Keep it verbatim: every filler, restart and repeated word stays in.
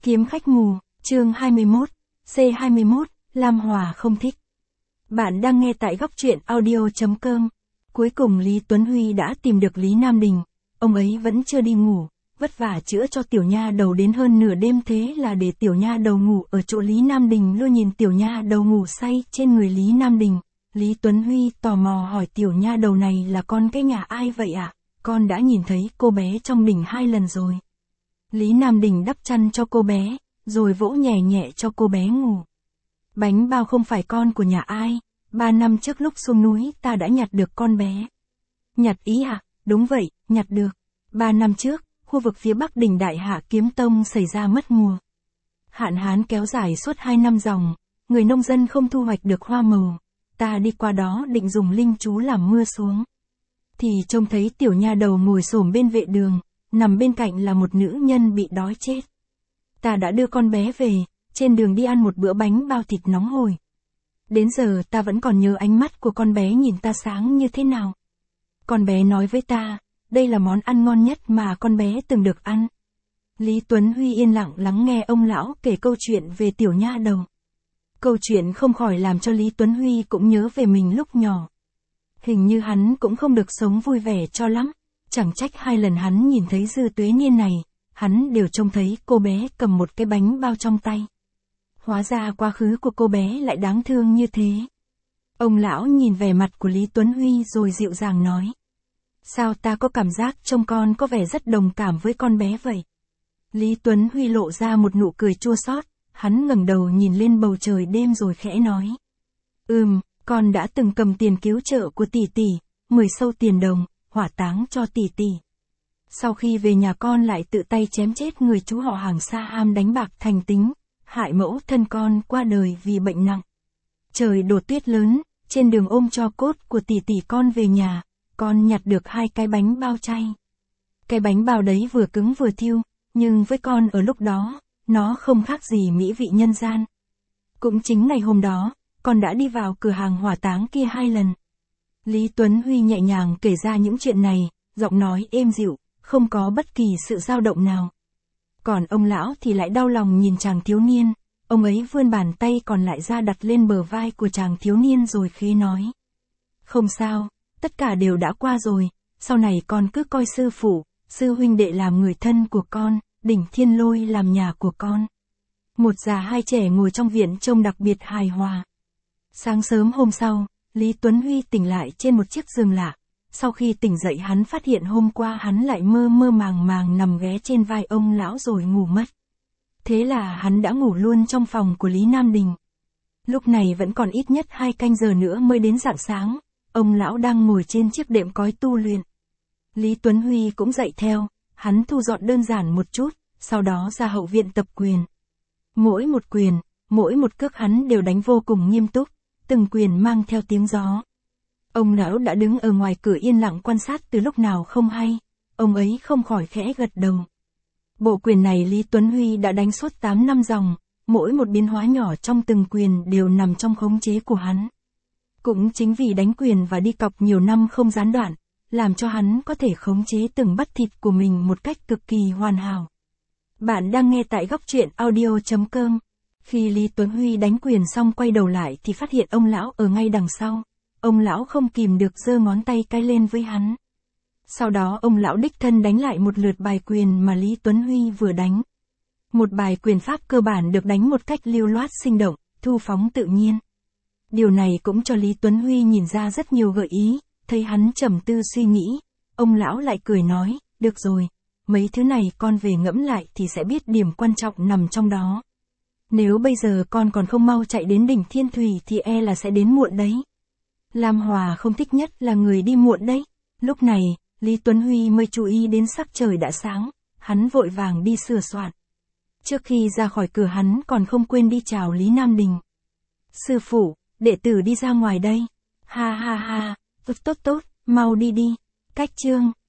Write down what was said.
Kiếm khách mù, chương hai mươi mốt, C hai mươi mốt, Lam Hòa không thích. Bạn đang nghe tại góc truyện audio chấm com. Cuối cùng Lý Tuấn Huy đã tìm được Lý Nam Đình, ông ấy vẫn chưa đi ngủ, vất vả chữa cho tiểu nha đầu đến hơn nửa đêm, thế là để tiểu nha đầu ngủ ở chỗ Lý Nam Đình luôn. Nhìn tiểu nha đầu ngủ say trên người Lý Nam Đình, Lý Tuấn Huy tò mò hỏi tiểu nha đầu này là con cái nhà ai vậy ạ? À? Con đã nhìn thấy cô bé trong đỉnh hai lần rồi. Lý Nam Đình đắp chăn cho cô bé, rồi vỗ nhẹ nhẹ cho cô bé ngủ. Bánh bao không phải con của nhà ai, ba năm trước lúc xuống núi ta đã nhặt được con bé. Nhặt ý à? Đúng vậy, nhặt được. Ba năm trước, khu vực phía bắc đỉnh Đại Hạ Kiếm Tông xảy ra mất mùa. Hạn hán kéo dài suốt hai năm dòng, người nông dân không thu hoạch được hoa màu. Ta đi qua đó định dùng linh chú làm mưa xuống. Thì trông thấy tiểu nha đầu ngồi xổm bên vệ đường, nằm bên cạnh là một nữ nhân bị đói chết. Ta đã đưa con bé về, trên đường đi ăn một bữa bánh bao thịt nóng hổi. Đến giờ ta vẫn còn nhớ ánh mắt của con bé nhìn ta sáng như thế nào. Con bé nói với ta, đây là món ăn ngon nhất mà con bé từng được ăn. Lý Tuấn Huy yên lặng lắng nghe ông lão kể câu chuyện về tiểu nha đầu. Câu chuyện không khỏi làm cho Lý Tuấn Huy cũng nhớ về mình lúc nhỏ. Hình như hắn cũng không được sống vui vẻ cho lắm, chẳng trách hai lần hắn nhìn thấy Dư Tuế Niên này, hắn đều trông thấy cô bé cầm một cái bánh bao trong tay. Hóa ra quá khứ của cô bé lại đáng thương như thế. Ông lão nhìn vẻ mặt của Lý Tuấn Huy rồi dịu dàng nói. Sao ta có cảm giác trông con có vẻ rất đồng cảm với con bé vậy? Lý Tuấn Huy lộ ra một nụ cười chua xót, hắn ngẩng đầu nhìn lên bầu trời đêm rồi khẽ nói. Ừm, con đã từng cầm tiền cứu trợ của tỷ tỷ, mười sâu tiền đồng, hỏa táng cho tỷ tỷ. Sau khi về nhà con lại tự tay chém chết người chú họ hàng xa am đánh bạc thành tính, hại mẫu thân con qua đời vì bệnh nặng. Trời đổ tuyết lớn, trên đường ôm cho cốt của tỷ tỷ con về nhà, con nhặt được hai cái bánh bao chay. Cái bánh bao đấy vừa cứng vừa thiêu, nhưng với con ở lúc đó, nó không khác gì mỹ vị nhân gian. Cũng chính ngày hôm đó, con đã đi vào cửa hàng hỏa táng kia hai lần. Lý Tuấn Huy nhẹ nhàng kể ra những chuyện này, giọng nói êm dịu, không có bất kỳ sự dao động nào. Còn ông lão thì lại đau lòng nhìn chàng thiếu niên, ông ấy vươn bàn tay còn lại ra đặt lên bờ vai của chàng thiếu niên rồi khẽ nói. Không sao, tất cả đều đã qua rồi, sau này con cứ coi sư phụ, sư huynh đệ làm người thân của con, đỉnh Thiên Lôi làm nhà của con. Một già hai trẻ ngồi trong viện trông đặc biệt hài hòa. Sáng sớm hôm sau, Lý Tuấn Huy tỉnh lại trên một chiếc giường lạ. Sau khi tỉnh dậy hắn phát hiện hôm qua hắn lại mơ mơ màng màng nằm ghé trên vai ông lão rồi ngủ mất. Thế là hắn đã ngủ luôn trong phòng của Lý Nam Đình. Lúc này vẫn còn ít nhất hai canh giờ nữa mới đến rạng sáng, ông lão đang ngồi trên chiếc đệm cói tu luyện. Lý Tuấn Huy cũng dậy theo, hắn thu dọn đơn giản một chút, sau đó ra hậu viện tập quyền. Mỗi một quyền, mỗi một cước hắn đều đánh vô cùng nghiêm túc, từng quyền mang theo tiếng gió. Ông lão đã đứng ở ngoài cửa yên lặng quan sát từ lúc nào không hay, ông ấy không khỏi khẽ gật đầu. Bộ quyền này Lý Tuấn Huy đã đánh suốt tám năm dòng, mỗi một biến hóa nhỏ trong từng quyền đều nằm trong khống chế của hắn. Cũng chính vì đánh quyền và đi cọc nhiều năm không gián đoạn, làm cho hắn có thể khống chế từng bắp thịt của mình một cách cực kỳ hoàn hảo. Bạn đang nghe tại góc truyện audio chấm com. Khi Lý Tuấn Huy đánh quyền xong quay đầu lại thì phát hiện ông lão ở ngay đằng sau. Ông lão không kìm được giơ ngón tay cái lên với hắn. Sau đó ông lão đích thân đánh lại một lượt bài quyền mà Lý Tuấn Huy vừa đánh. Một bài quyền pháp cơ bản được đánh một cách lưu loát sinh động, thu phóng tự nhiên. Điều này cũng cho Lý Tuấn Huy nhìn ra rất nhiều gợi ý, thấy hắn trầm tư suy nghĩ. Ông lão lại cười nói, được rồi, mấy thứ này con về ngẫm lại thì sẽ biết điểm quan trọng nằm trong đó. Nếu bây giờ con còn không mau chạy đến đỉnh Thiên Thủy thì e là sẽ đến muộn đấy. Lam Hòa không thích nhất là người đi muộn đấy. Lúc này, Lý Tuấn Huy mới chú ý đến sắc trời đã sáng, hắn vội vàng đi sửa soạn. Trước khi ra khỏi cửa hắn còn không quên đi chào Lý Nam Đình. Sư phụ, đệ tử đi ra ngoài đây. Ha ha ha, tốt tốt tốt, mau đi đi. Cách chương.